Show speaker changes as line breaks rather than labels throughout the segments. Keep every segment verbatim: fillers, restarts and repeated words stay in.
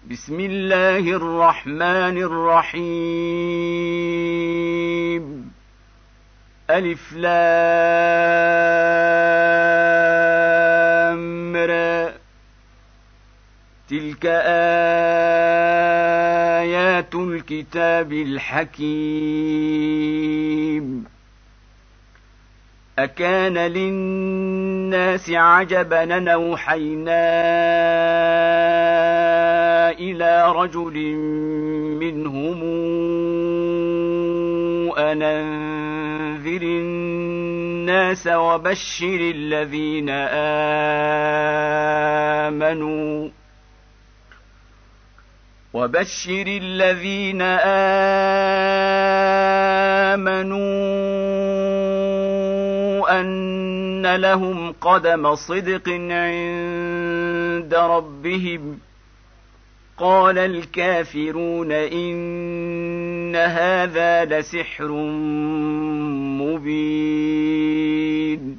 بسم الله الرحمن الرحيم ألف لام را تلك آيات الكتاب الحكيم أكان للناس عجبا أن أوحينا إلى رجل منهم أن أنذر الناس وبشر الذين آمنوا وبشر الذين آمنوا أن لهم قدم صدق عند ربهم قال الكافرون إن هذا لسحر مبين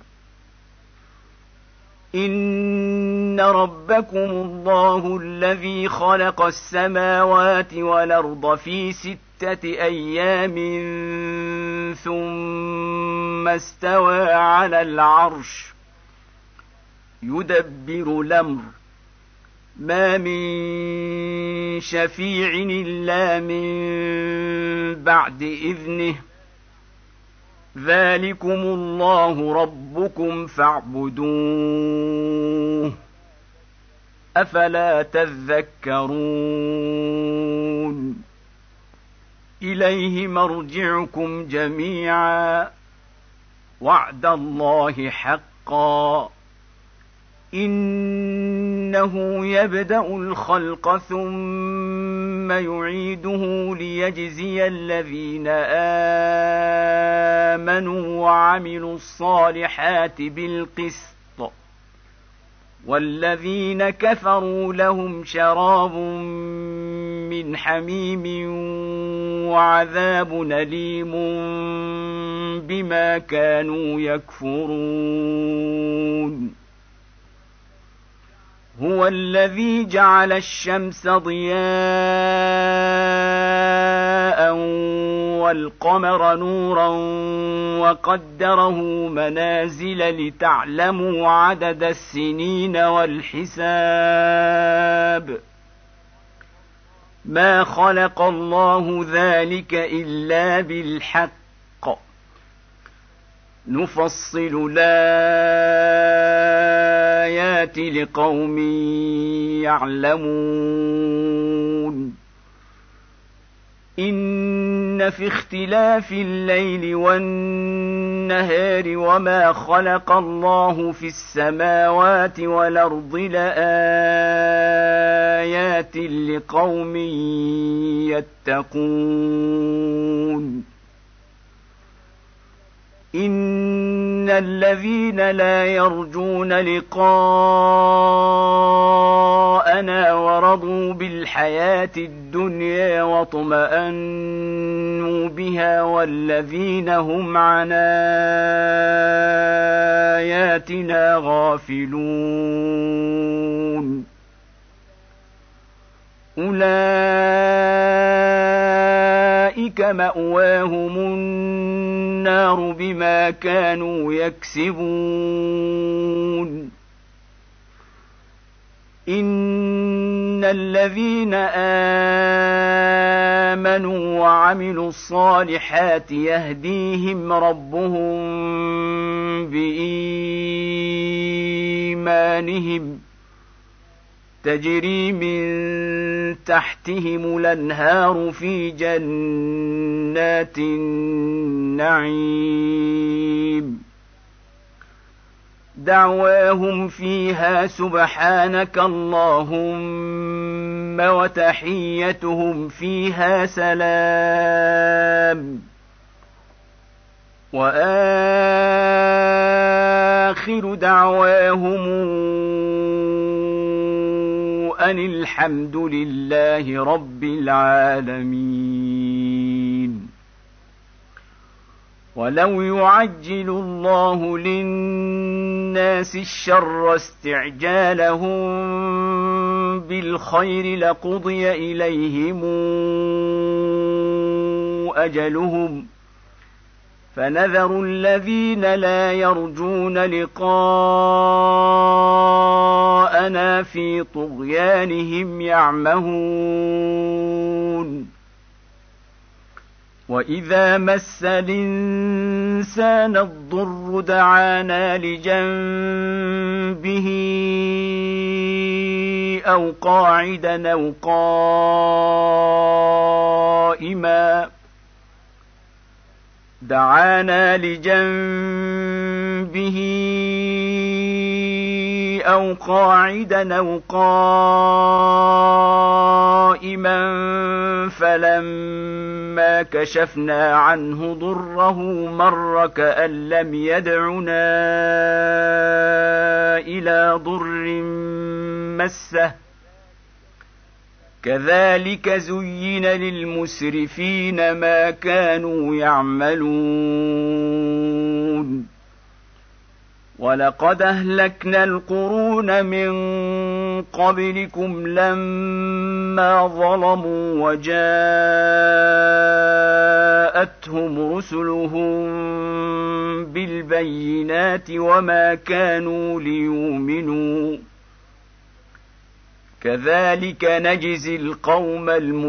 إن ربكم الله الذي خلق السماوات والأرض في ستة أيام ثم استوى على العرش يدبر الأمر ما من شفيع إلا من بعد إذنه ذلكم الله ربكم فاعبدوه أفلا تذكرون إليه مرجعكم جميعا وعد الله حقا إنه يبدأ الخلق ثم يعيده ليجزي الذين آمنوا وعملوا الصالحات بالقسط والذين كفروا لهم شراب من حميم وعذاب أليم بما كانوا يكفرون هو الذي جعل الشمس ضياء والقمر نورا وقدره منازل لتعلموا عدد السنين والحساب ما خلق الله ذلك إلا بالحق نفصل الآيات لقوم يعلمون إن في اختلاف الليل والنهار وما خلق الله في السماوات والأرض لآيات لقوم يتقون إن الذين لا يرجون لقاءنا ورضوا بالحياة الدنيا واطمأنوا بها والذين هم عن آياتنا غافلون أولئك مأواهم النار بما كانوا يكسبون إن الذين آمنوا وعملوا الصالحات يهديهم ربهم بإيمانهم تجري من تحتهم الأنهار في جنات النعيم دعواهم فيها سبحانك اللهم وتحيتهم فيها سلام وآخر دعواهم أن الحمد لله رب العالمين ولو يعجل الله للناس الشر استعجالهم بالخير لقضي إليهم أجلهم فنذر الذين لا يرجون لقاءنا في طغيانهم يعمهون وإذا مس الإنسان الضر دعانا لجنبه أو قاعدا أو قائما دعانا لجنبه أو قاعدا أو قائما فلما كشفنا عنه ضره مر كأن لم يدعنا إلى ضر مسه كذلك زين للمسرفين ما كانوا يعملون ولقد أهلكنا القرون من قبلكم لما ظلموا وجاءتهم رسلهم بالبينات وما كانوا ليؤمنوا كذلك نجزي القوم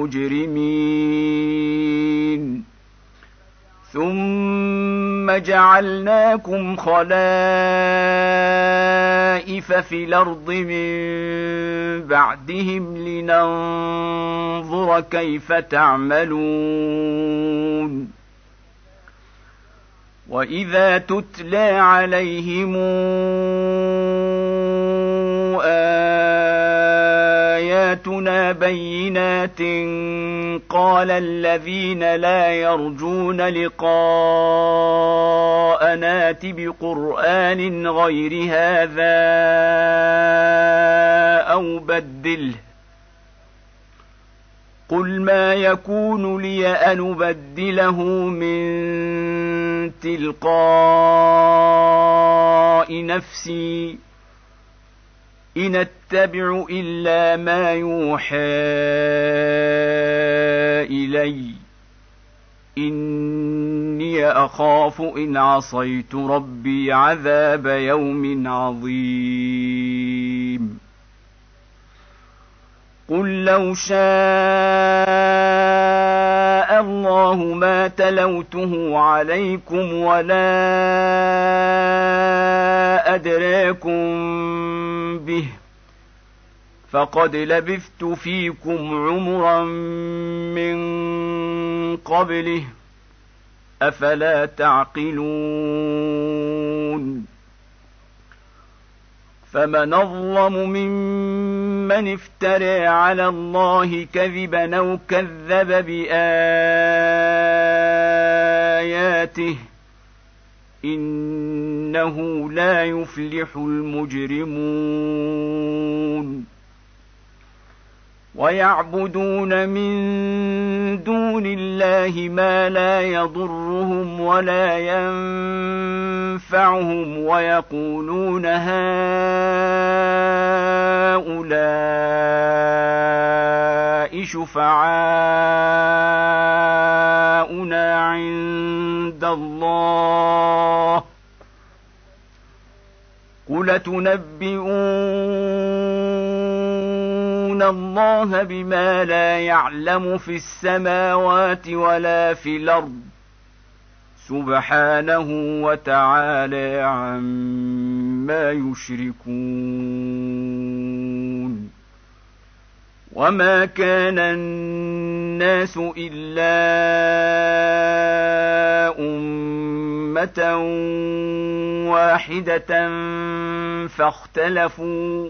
المجرمين ثم جعلناكم خلائف في الأرض من بعدهم لننظر كيف تعملون وإذا تتلى عليهم آياتنا بينات قال الذين لا يرجون لقاءنا ائت بقرآن غير هذا أو بدله قل ما يكون لي أن أبدله من تلقاء نفسي إن أتبع إلا ما يوحى إلي إني أخاف إن عصيت ربي عذاب يوم عظيم قل لو شاء الله ما تلوته عليكم ولا أدراكم به فقد لبثت فيكم عمرا من قبله أفلا تعقلون فمن أظلم ممن افترى على الله كذبا أو كذب بآياته إنه لا يفلح المجرمون ويعبدون من دون الله ما لا يضرهم ولا ينفعهم ويقولون هؤلاء شفعاؤنا عند الله قل تنبئون الله بما لا يعلم في السماوات ولا في الأرض سبحانه وتعالى عما يشركون وما كان الناس إلا أمة واحدة فاختلفوا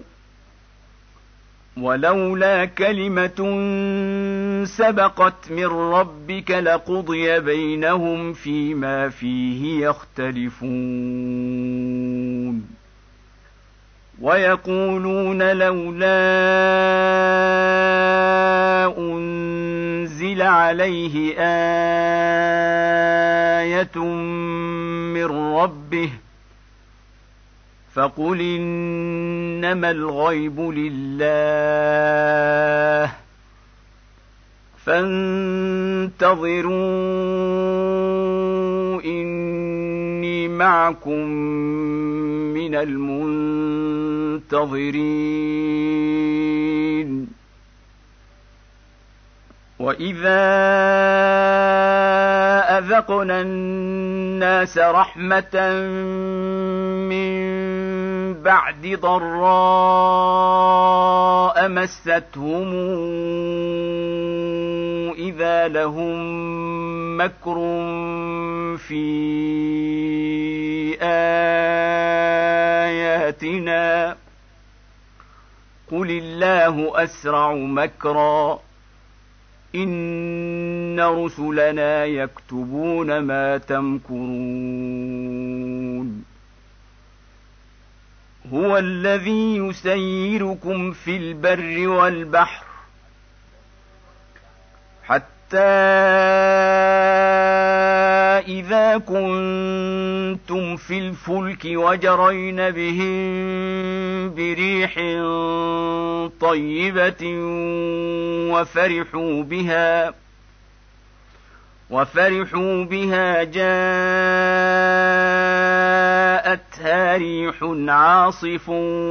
ولولا كلمة سبقت من ربك لقضي بينهم فيما فيه يختلفون ويقولون لولا أنزل عليه آية من ربه فقل إنما الغيب لله فانتظروا إني معكم من المنتظرين. وإذا أذقنا الناس رحمة من بعد ضراء مستهم إذا لهم مكر في آياتنا قل الله أسرع مكرا إن رسلنا يكتبون ما تمكرون. هو الذي يسيركم في البر والبحر حتى إذا كنتم في الفلك وجرين بهم بريح طيبة وفرحوا بها وفرحوا بها جاءتها ريح عاصف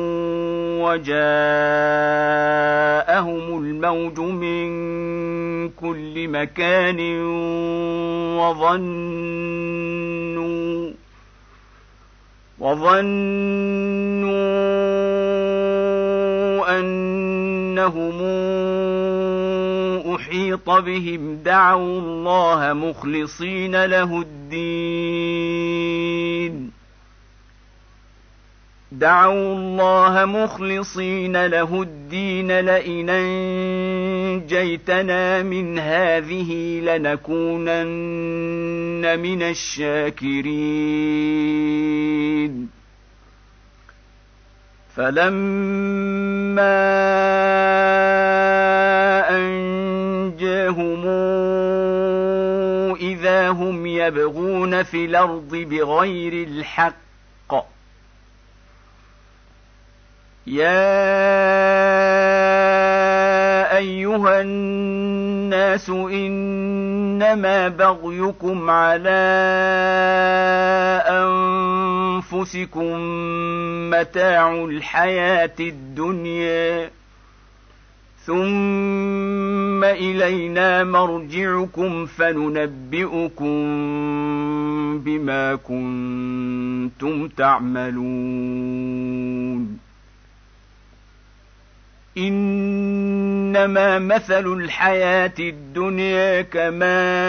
وجاءهم الموج من كل مكان وظنوا وظنوا أنهم أحيط بهم دعوا الله مخلصين له الدين دعوا الله مخلصين له الدين لئن أنجيتنا من هذه لنكونن من الشاكرين. فلما أنجاهم إذا هم يبغون في الأرض بغير الحق يا أيها الناس إنما بغيكم على أنفسكم متاع الحياة الدنيا ثم إلينا مرجعكم فننبئكم بما كنتم تعملون. إنما مثل الحياة الدنيا كماء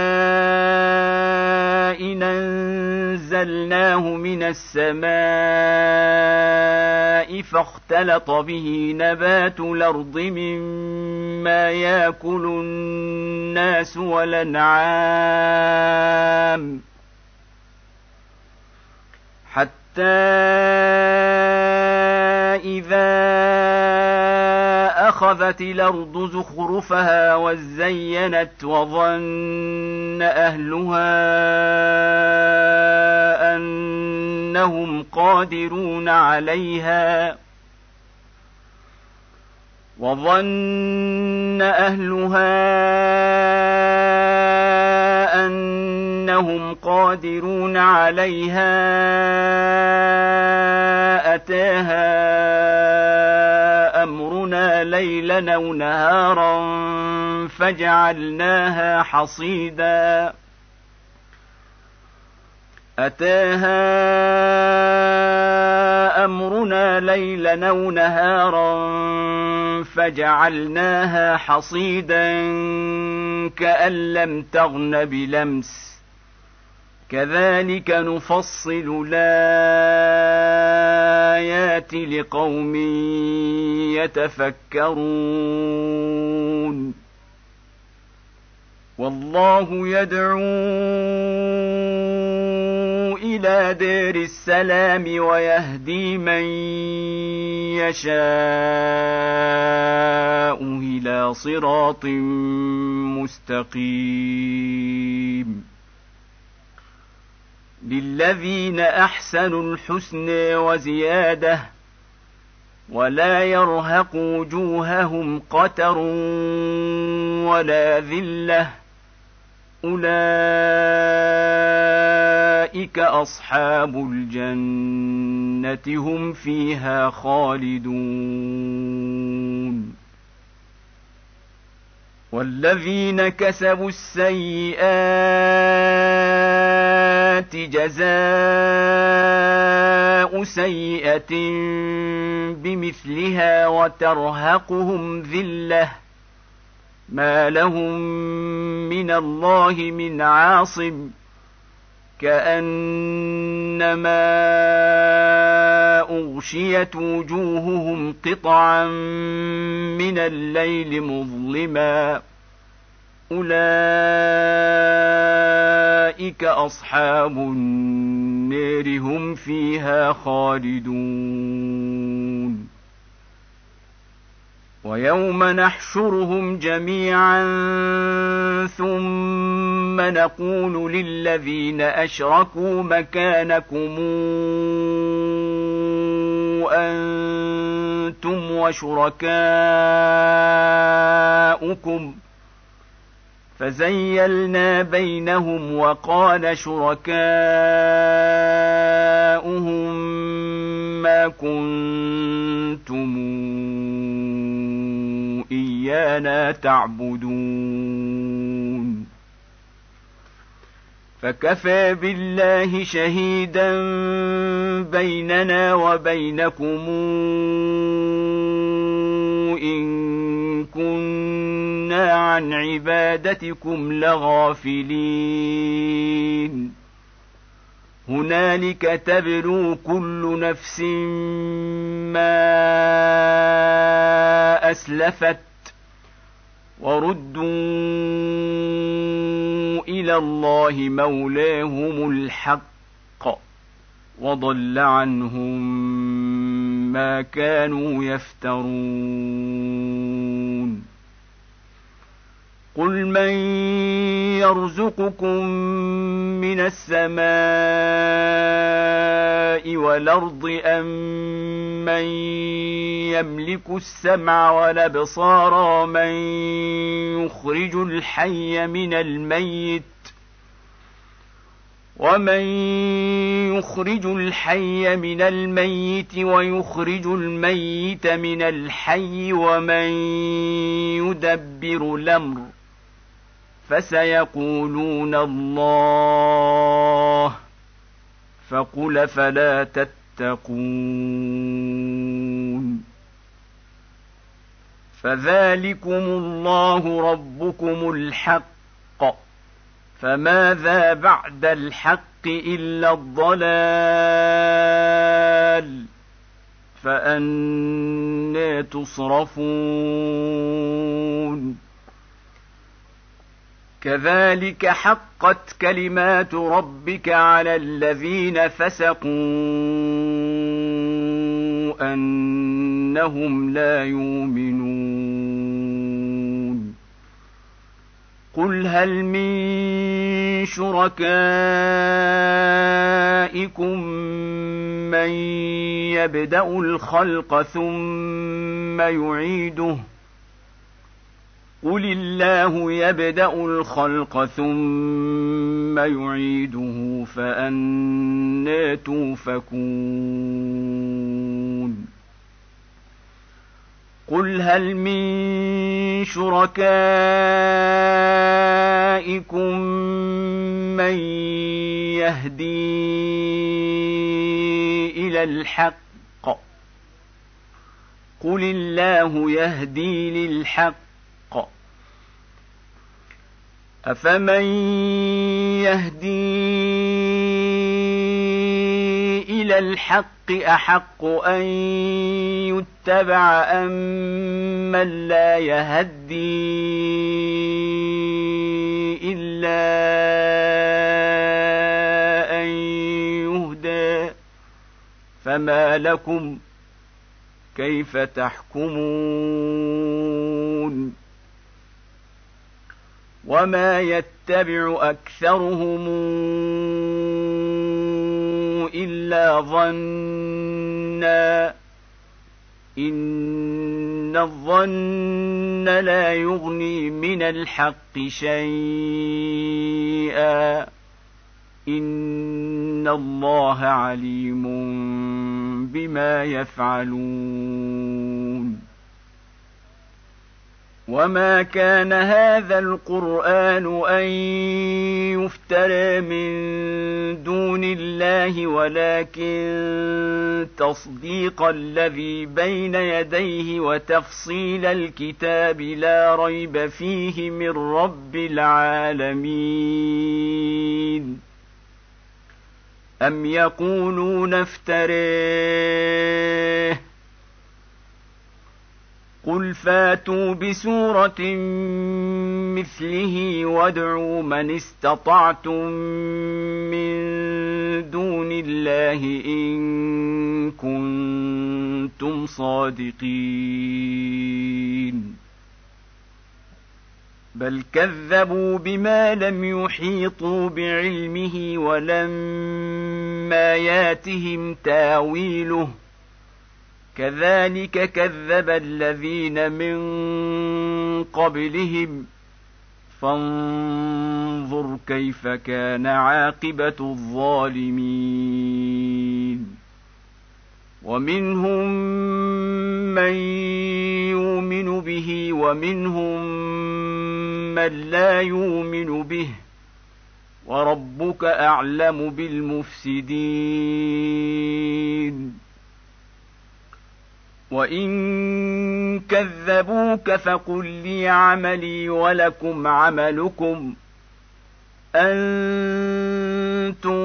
إن أنزلناه من السماء فاختلط به نبات الأرض مما يأكل الناس والأنعام حتى إذا أخذت الأرض زخرفها وزينت وظن أهلها أنهم قادرون عليها وظن أهلها أنهم قادرون عليها أتاها أمرنا ليلا أو نهارا فجعلناها حصيدا أتاها أمرنا ليلا أو نهارا فجعلناها حصيدا كأن لم تغن بلمس كذلك نفصل الآيات لقوم يتفكرون. والله يدعو إلى دار السلام ويهدي من يشاء إلى صراط مستقيم. للذين أحسنوا الحسنى وزيادة ولا يرهق وجوههم قتر ولا ذلة أولئك أصحاب الجنة هم فيها خالدون. والذين كسبوا السيئات جزاء سيئة بمثلها وترهقهم ذلة ما لهم من الله من عاصم كأنما أغشيت وجوههم قطعا من الليل مظلما أولئك أصحاب النار هم فيها خالدون. ويوم نحشرهم جميعا ثم نقول للذين أشركوا مكانكم أنتم وشركاؤكم فزيلنا بينهم وقال شركاؤهم ما كنتم إيانا تعبدون فكفى بالله شهيدا بيننا وبينكم إن كنا عن عبادتكم لغافلين هنالك تبلو كل نفس ما أسلفت وردوا إلى الله مولاهم الحق وضل عنهم ما كانوا يفترون. قل من يرزقكم من السماء والأرض أم من يملك السمع والأبصار من يخرج الحي من الميت ومن يخرج الحي من الميت ويخرج الميت من الحي ومن يدبر الأمر فسيقولون الله فقل فلا تتقون. فذلكم الله ربكم الحق فماذا بعد الحق إلا الضلال فأنى تصرفون. كذلك حقت كلمات ربك على الذين فسقوا أنهم لا يؤمنون. قل هل من شركائكم من يبدأ الخلق ثم يعيده قل الله يبدأ الخلق ثم يعيده فأنى توفكون. قل هل من شركائكم من يهدي إلى الحق قل الله يهدي للحق أفمن يهدي إلى الحق أحق أن يتبع أم من لا يهدي إلا أن يهدى فما لكم كيف تحكمون. وما يتبع أكثرهم إلا ظنا إن الظن لا يغني من الحق شيئا إن الله عليم بما يفعلون. وما كان هذا القرآن أن يفترى من دون الله ولكن تصديق الذي بين يديه وتفصيل الكتاب لا ريب فيه من رب العالمين. أم يقولون افتريه قل فاتوا بسورة مثله وادعوا من استطعتم من دون الله إن كنتم صادقين. بل كذبوا بما لم يحيطوا بعلمه ولما ياتهم تاويله كذلك كذب الذين من قبلهم فانظر كيف كان عاقبة الظالمين. ومنهم من يؤمن به ومنهم من لا يؤمن به وربك أعلم بالمفسدين. وإن كذبوك فقل لي عملي ولكم عملكم أنتم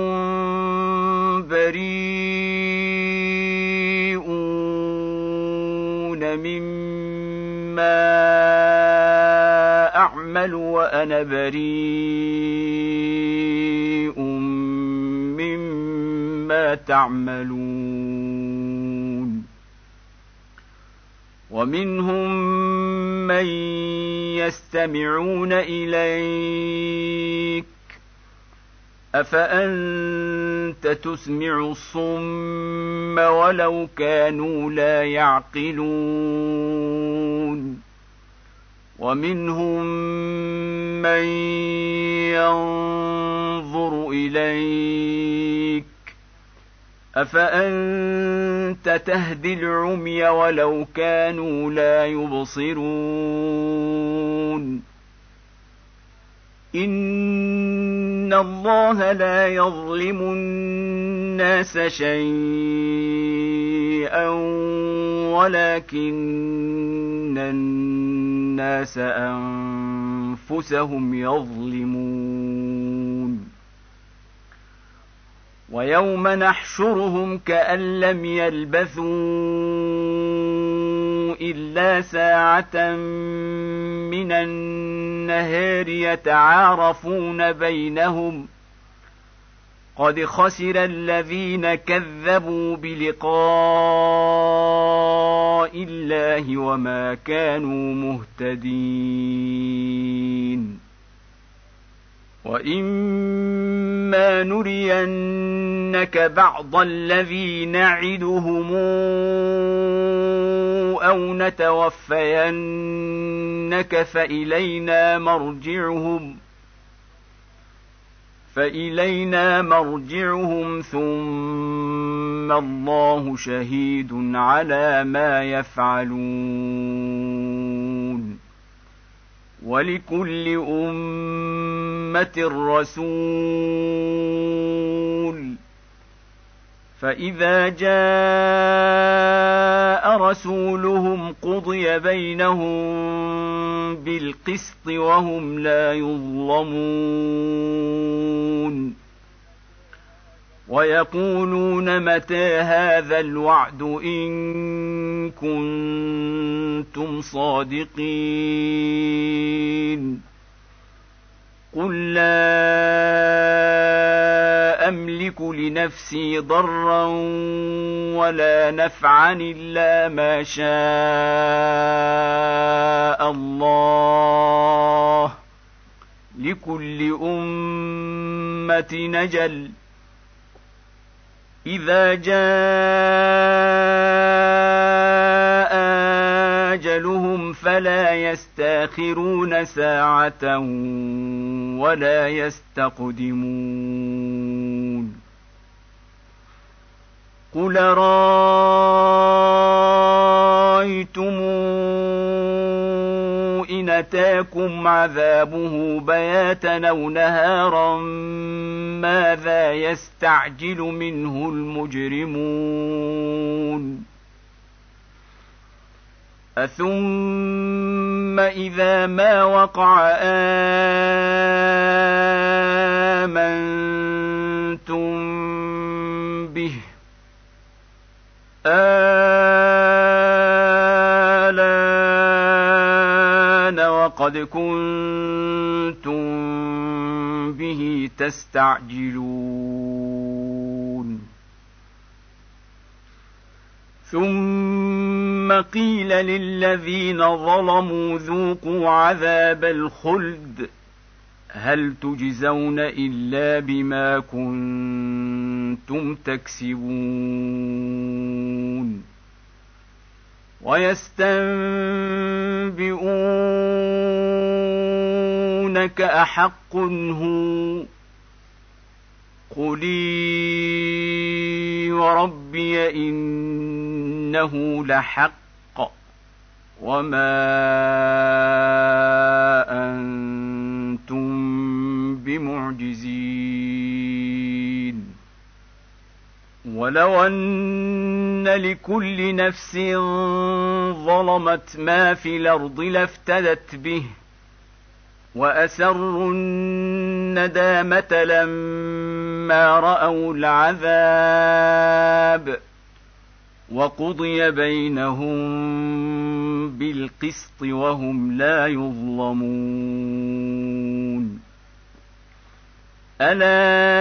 بريئون مما أعمل وأنا بريء مما تعملون. ومنهم من يستمعون إليك أفأنت تسمع الصم ولو كانوا لا يعقلون. ومنهم من ينظر إليك أفأنت تهدي العمي ولو كانوا لا يبصرون. إن الله لا يظلم الناس شيئا ولكن الناس أنفسهم يظلمون. ويوم نحشرهم كأن لم يلبثوا إلا ساعة من النهار يتعارفون بينهم قد خسر الذين كذبوا بلقاء الله وما كانوا مهتدين. وإما نرينك بعض الذي نعدهم أو نتوفينك فإلينا مرجعهم فإلينا مرجعهم ثم الله شهيد على ما يفعلون. ولكل أمة رسول فإذا جاء رسولهم قضي بينهم بالقسط وهم لا يظلمون. ويقولون متى هذا الوعد إن كنتم صادقين. قل لا أملك لنفسي ضرا ولا نفعا إلا ما شاء الله لكل أمة نجل إذا جاء أجلهم فلا يستأخرون ساعة ولا يستقدمون. قل رأيتم إن أتاكم عذابه بياتا أو نهارا ماذا يستعجل منه المجرمون. أثم إذا ما وقع آمنتم به آلان وقد كنتم به تستعجلون. ثم قيل للذين ظلموا ذوقوا عذاب الخلد هل تجزون إلا بما كنتم تكسبون. ويستنبئونك أحق هو قل إي وربي إنه لحق وما أنتم بمعجزين. ولو أن لكل نفس ظلمت ما في الأرض لافتدت به وأسروا الندامة لما رأوا العذاب وقضي بينهم بالقسط وهم لا يظلمون. ألا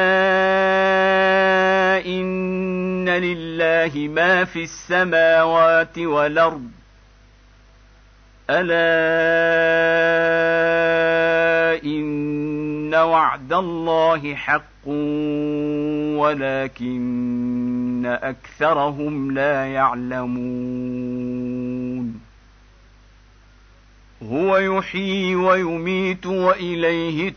إن لله ما في السماوات والأرض ألا إن وعد الله حق ولكن أكثرهم لا يعلمون. هو يحيي ويميت وإليه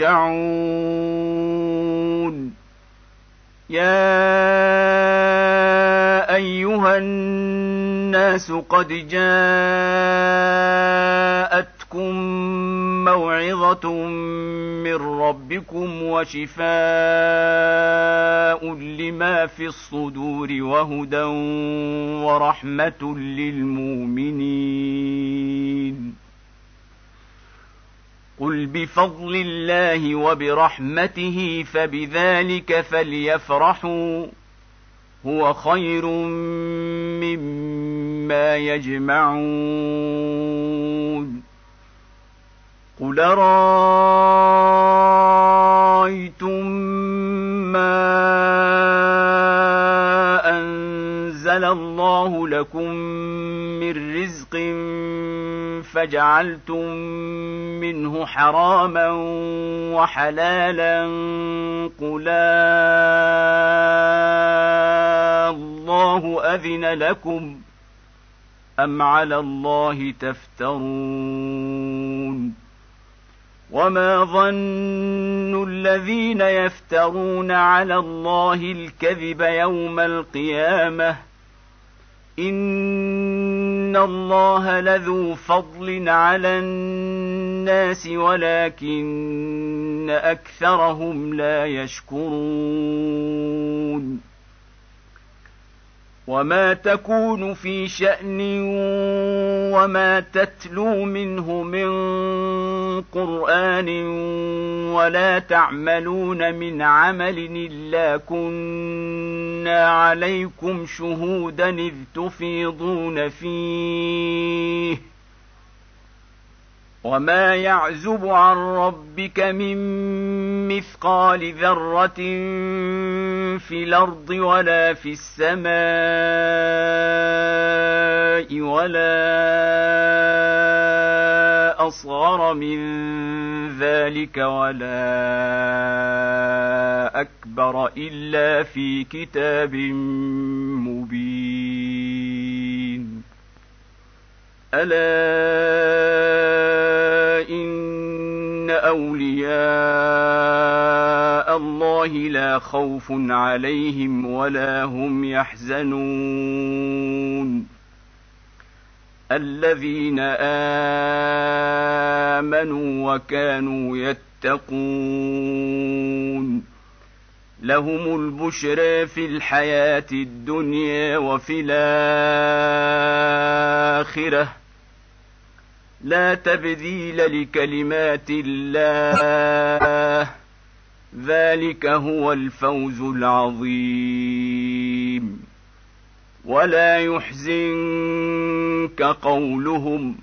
ترجعون. يا أيها الناس قد جاءتكم موعظة من ربكم وشفاء لما في الصدور وهدى ورحمة للمؤمنين. قل بفضل الله وبرحمته فبذلك فليفرحوا هو خير مما يجمعون. قل رأيتم ما أنزل الله لكم من رزق فجعلتم منه حراما وحلالا قل الله أذن لكم أم على الله تفترون. وما ظن الذين يفترون على الله الكذب يوم القيامة إن الله لذو فضل على الناس ولكن أكثرهم لا يشكرون. وما تكون في شأن وما تتلو منه من قرآن ولا تعملون من عمل إلا كنا عليكم شهودا إذ تفيضون فيه وما يعزب عن ربك من مثقال ذرة في الأرض ولا في السماء ولا أصغر من ذلك ولا أكبر استكبر إلا في كتاب مبين. ألا إن أولياء الله لا خوف عليهم ولا هم يحزنون الذين آمنوا وكانوا يتقون لهم البشرى في الحياة الدنيا وفي الآخرة لا تبديل لكلمات الله ذلك هو الفوز العظيم. ولا يحزنك قولهم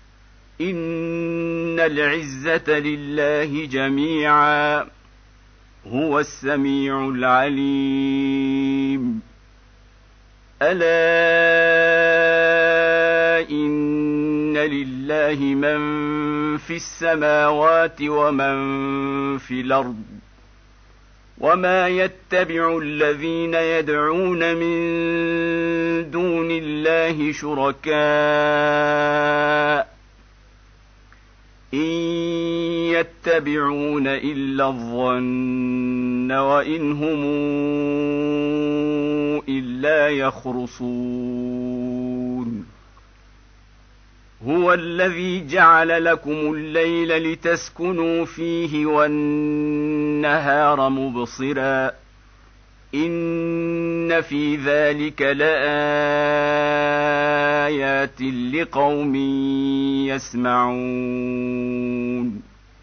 إن العزة لله جميعا هو السميع العليم. ألا إن لله من في السماوات ومن في الأرض وما يتبع الذين يدعون من دون الله شركاء إن يتبعون إلا الظن وإن هم إلا يخرصون. هو الذي جعل لكم الليل لتسكنوا فيه والنهار مبصرا إن في ذلك لآيات لقوم يسمعون.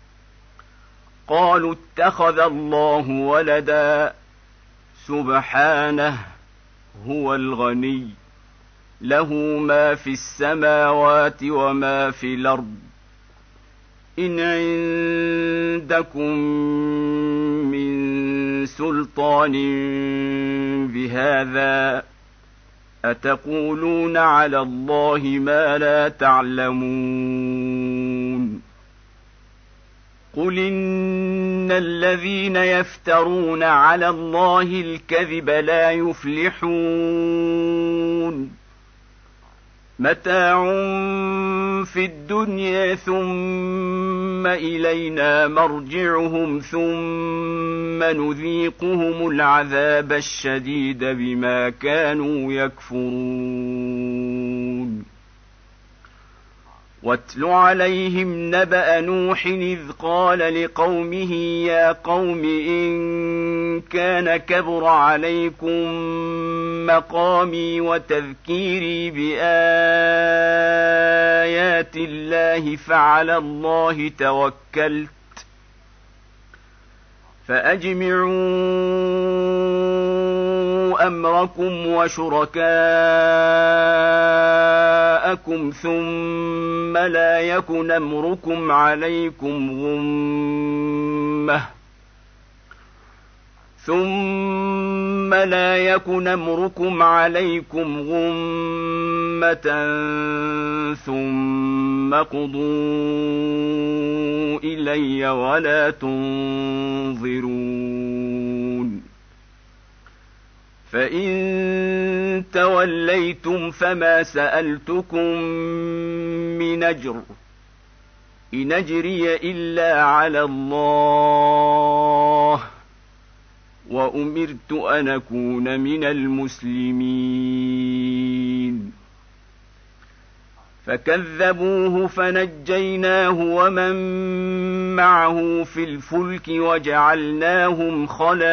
قالوا اتخذ الله ولدا سبحانه هو الغني له ما في السماوات وما في الأرض إن عندكم من سلطان بهذا أتقولون على الله ما لا تعلمون. قل إن الذين يفترون على الله الكذب لا يفلحون متاع في الدنيا ثم إلينا مرجعهم ثم نذيقهم العذاب الشديد بما كانوا يكفرون. واتل عليهم نبأ نوح إذ قال لقومه يا قوم إن كان كبر عليكم مقامي وتذكيري بآيات الله فعلى الله توكلت فأجمعوا أمركم وشركاءكم ثم لا يكن أمركم عليكم غمة ثم لا يكن أمركم عليكم غمة ثم قضوا إلي ولا تنظرون. فإن توليتم فما سألتكم من أجر إن أجري إلا على الله وأمرت أن أكون من المسلمين. فكذبوه فنجيناه ومن معه في الفلك وجعلناهم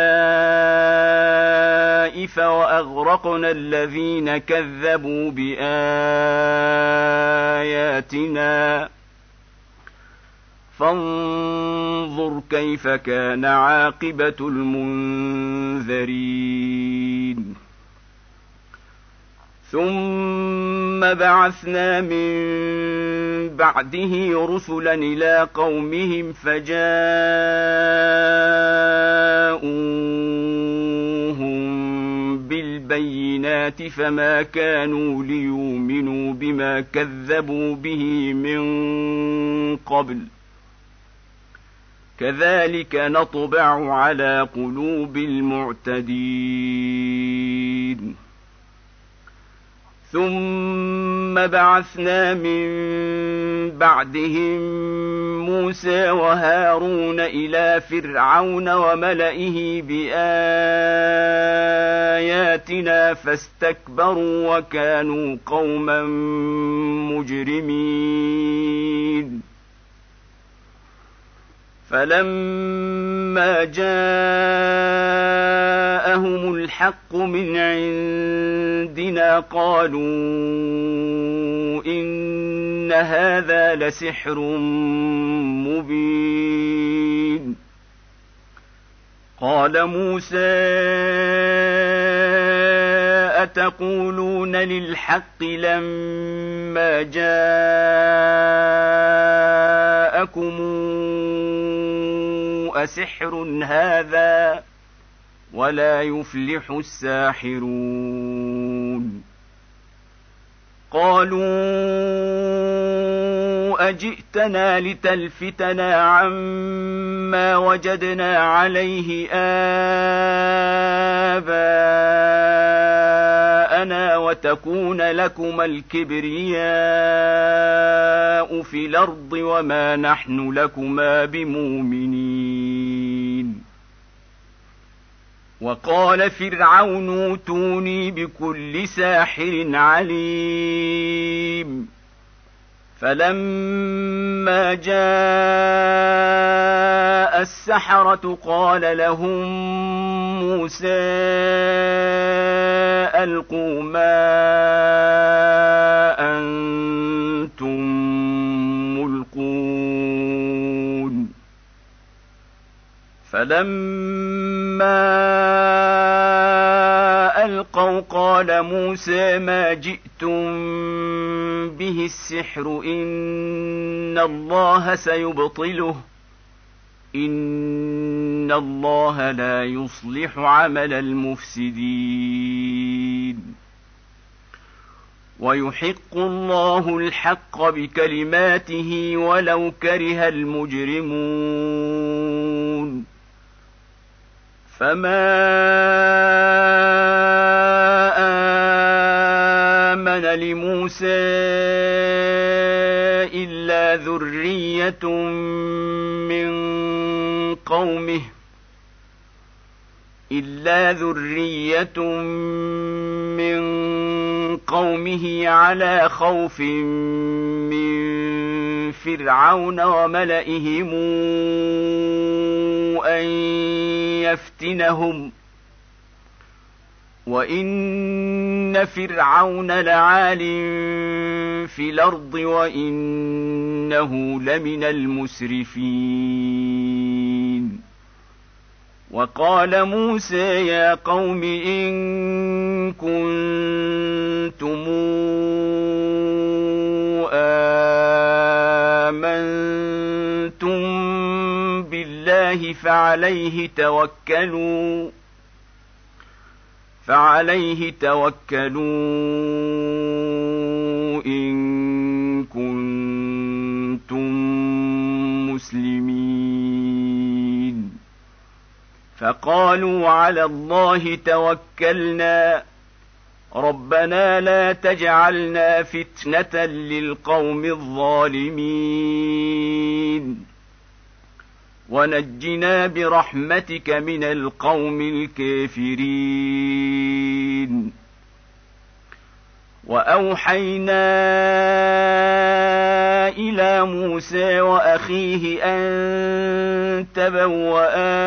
خلائف وأغرقنا الذين كذبوا بآياتنا فانظر كيف كان عاقبة المنذرين. ثم بعثنا من بعده رسلا إلى قومهم فجاءوهم بالبينات فما كانوا ليؤمنوا بما كذبوا به من قبل كذلك نطبع على قلوب المعتدين ثم بعثنا من بعدهم موسى وهارون إلى فرعون وملئه بآياتنا فاستكبروا وكانوا قوما مجرمين فلما جاءهم الحق من عندنا قالوا إن هذا لسحر مبين قال موسى أتقولون للحق لما جاءكم أسحر هذا ولا يفلح الساحرون قالوا أجئتنا لتلفتنا عما وجدنا عليه آباءنا وتكون لكما الكبرياء في الأرض وما نحن لكما بمؤمنين وقال فرعون اوتوني بكل ساحر عليم فلما جاء السحرة قال لهم موسى ألقوا ما أنتم ملقون فلما ألقوا قال موسى ما جئتم به السحر إن الله سيبطله إن الله لا يصلح عمل المفسدين ويحق الله الحق بكلماته ولو كره المجرمون فما آمن لموسى إلا ذرية من قومه إلا ذرية من قومه على خوف من فرعون وملئهم أن يفتنهم وإن فرعون لعال في الأرض وإنه لمن المسرفين وقال موسى يا قوم إن كنتم آمنتم بالله فعليه توكلوا فعليه توكلوا إن كنتم مسلمين فقالوا على الله توكلنا ربنا لا تجعلنا فتنة للقوم الظالمين ونجنا برحمتك من القوم الكافرين وأوحينا إلى موسى وأخيه أن تبوأ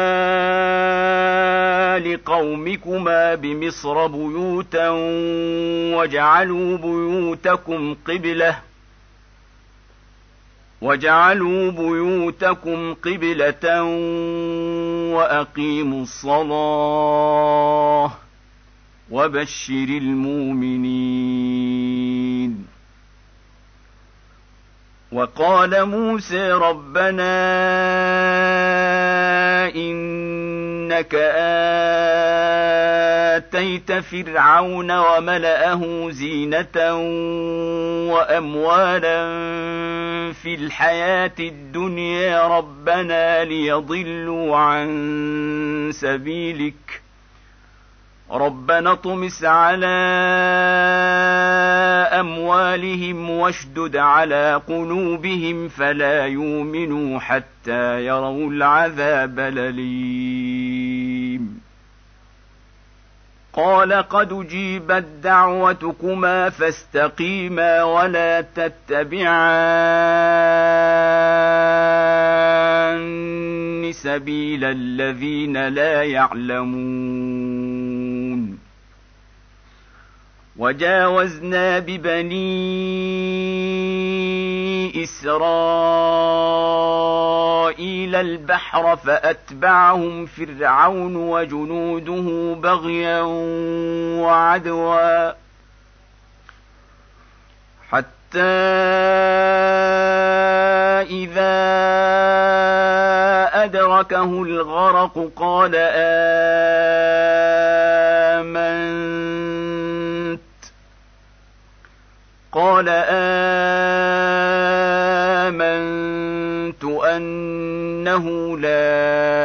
لقومكما بمصر بيوتا واجعلوا بيوتكم قبلة واجعلوا بيوتكم قبلة وأقيموا الصلاة وبشر المؤمنين وقال موسى ربنا إنك آتيت فرعون وملأه زينة وأموالا في الحياة الدنيا ربنا ليضلوا عن سبيلك ربنا اطمس على أموالهم واشدد على قلوبهم فلا يؤمنوا حتى يروا العذاب الأليم قال قد أجيبت دعوتكما فاستقيما ولا تتبعان سبيل الذين لا يعلمون وجاوزنا ببني إسرائيل البحر فأتبعهم فرعون وجنوده بغيا وعدوا حتى إذا أدركه الغرق قال آمنت قال آمنت أنه لا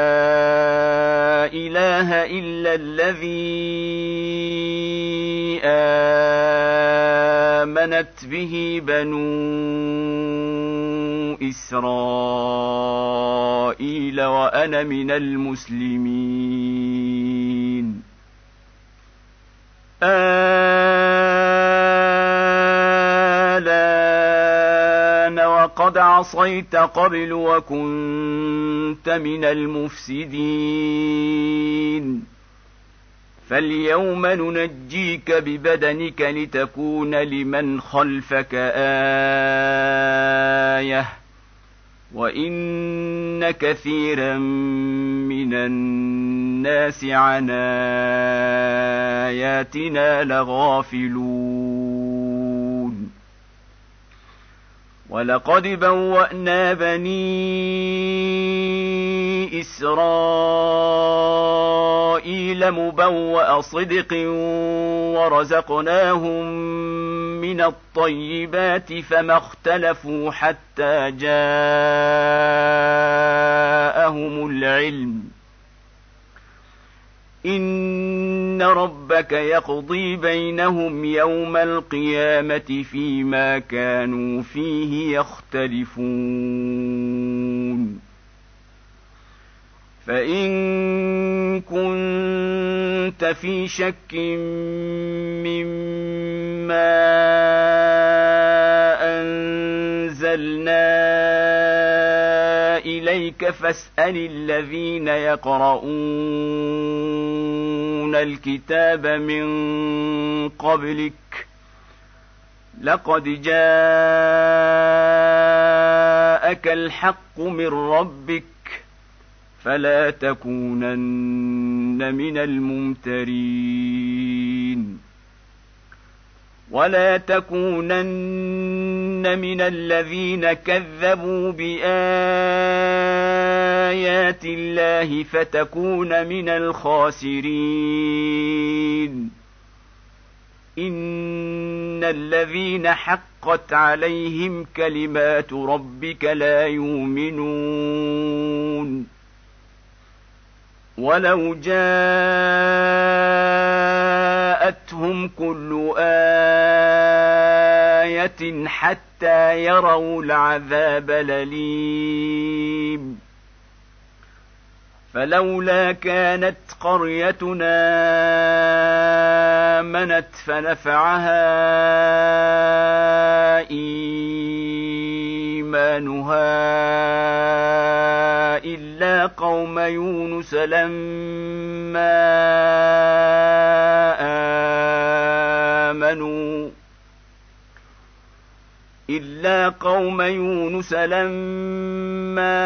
إله إلا الذي آمنت به بنو إسرائيل وأنا من المسلمين آلان وقد عصيت قبل وكنت من المفسدين فاليوم ننجيك ببدنك لتكون لمن خلفك آية وإن كثيرا من الناس عن آياتنا لغافلون ولقد بوأنا بني إسرائيل مبوأ صدق ورزقناهم من الطيبات فما اختلفوا حتى جاءهم العلم إن ربك يقضي بينهم يوم القيامة فيما كانوا فيه يختلفون فإن كنت في شك مما أنزلنا إليك فاسأل الذين يقرؤون الكتاب من قبلك لقد جاءك الحق من ربك فلا تكونن من الممترين ولا تكونن من الذين كذبوا بآيات الله فتكون من الخاسرين إن الذين حقت عليهم كلمات ربك لا يؤمنون ولو جاءتهم كل آية حتى يروا العذاب الأليم فلولا كانت قريتنا آمنت فنفعها إيمانها إلا قوم يونس لما آمنوا إلا قوم يونس لما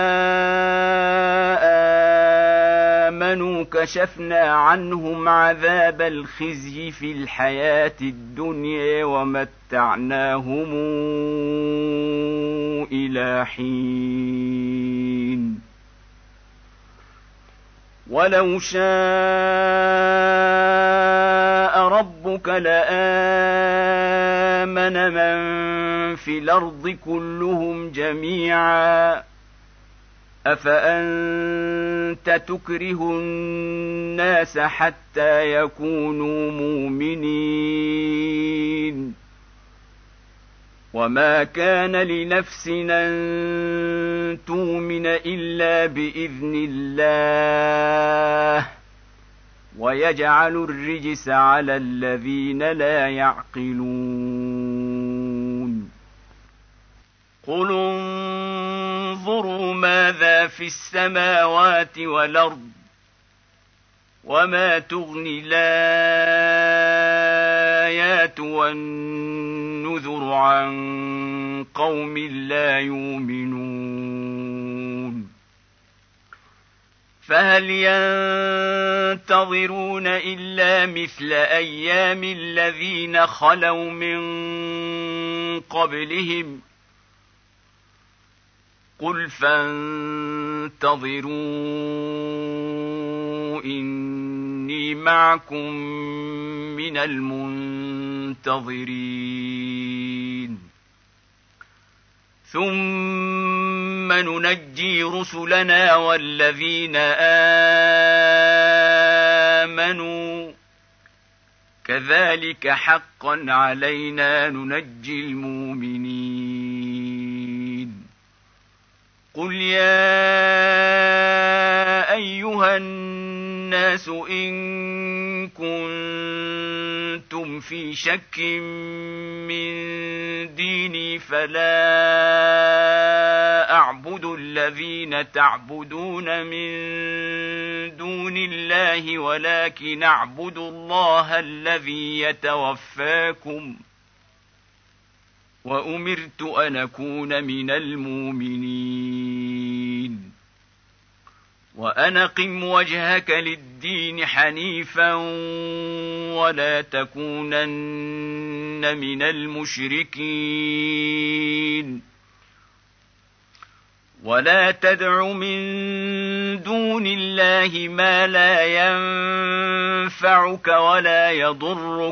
آمنوا كشفنا عنهم عذاب الخزي في الحياة الدنيا ومتعناهم إلى حين ولو شاء ربك لآمن من في الأرض كلهم جميعا أفأنت تكره الناس حتى يكونوا مؤمنين وما كان لنفس أن تؤمن إلا بإذن الله ويجعل الرجس على الذين لا يعقلون قل انظروا ماذا في السماوات والأرض وما تغني الآيات والنذر عن قوم لا يؤمنون فهل ينتظرون إلا مثل أيام الذين خلوا من قبلهم قل فانتظروا إني معكم من المنتظرين ثم ننجي رسلنا والذين آمنوا كذلك حقا علينا ننجي المؤمنين قل يا أيها الناس إن كنتم في شك من ديني فلا أعبد الذين تعبدون من دون الله ولكن أعبد الله الذي يتوفاكم وأمرت أن أكون من المؤمنين وأن أقم وجهك للدين حنيفا ولا تكونن من المشركين ولا تدع من دون الله ما لا ينفعك ولا يضرك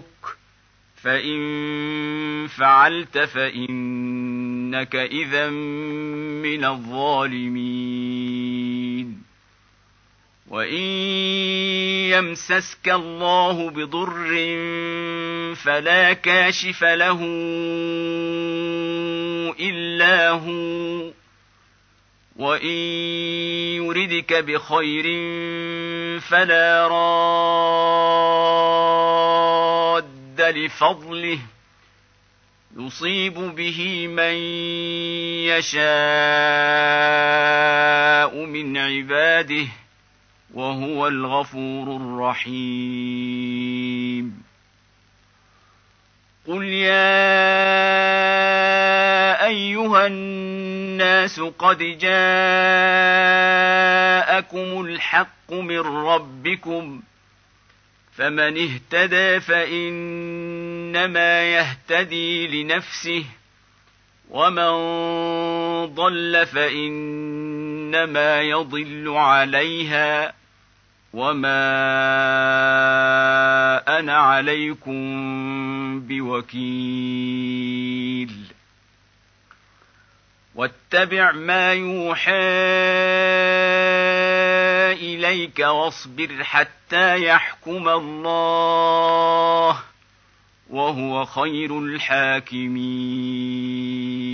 فإن فعلت فإنك إذا من الظالمين وإن يمسسك الله بضر فلا كاشف له إلا هو وإن يردك بخير فلا راد لفضله يصيب به من يشاء من عباده وهو الغفور الرحيم قل يا أيها الناس قد جاءكم الحق من ربكم فمن اهتدى فإنما يهتدي لنفسه ومن ضل فإنما يضل عليها وما أنا عليكم بوكيل واتبع ما يوحى إليك واصبر حتى يحكم الله وهو خير الحاكمين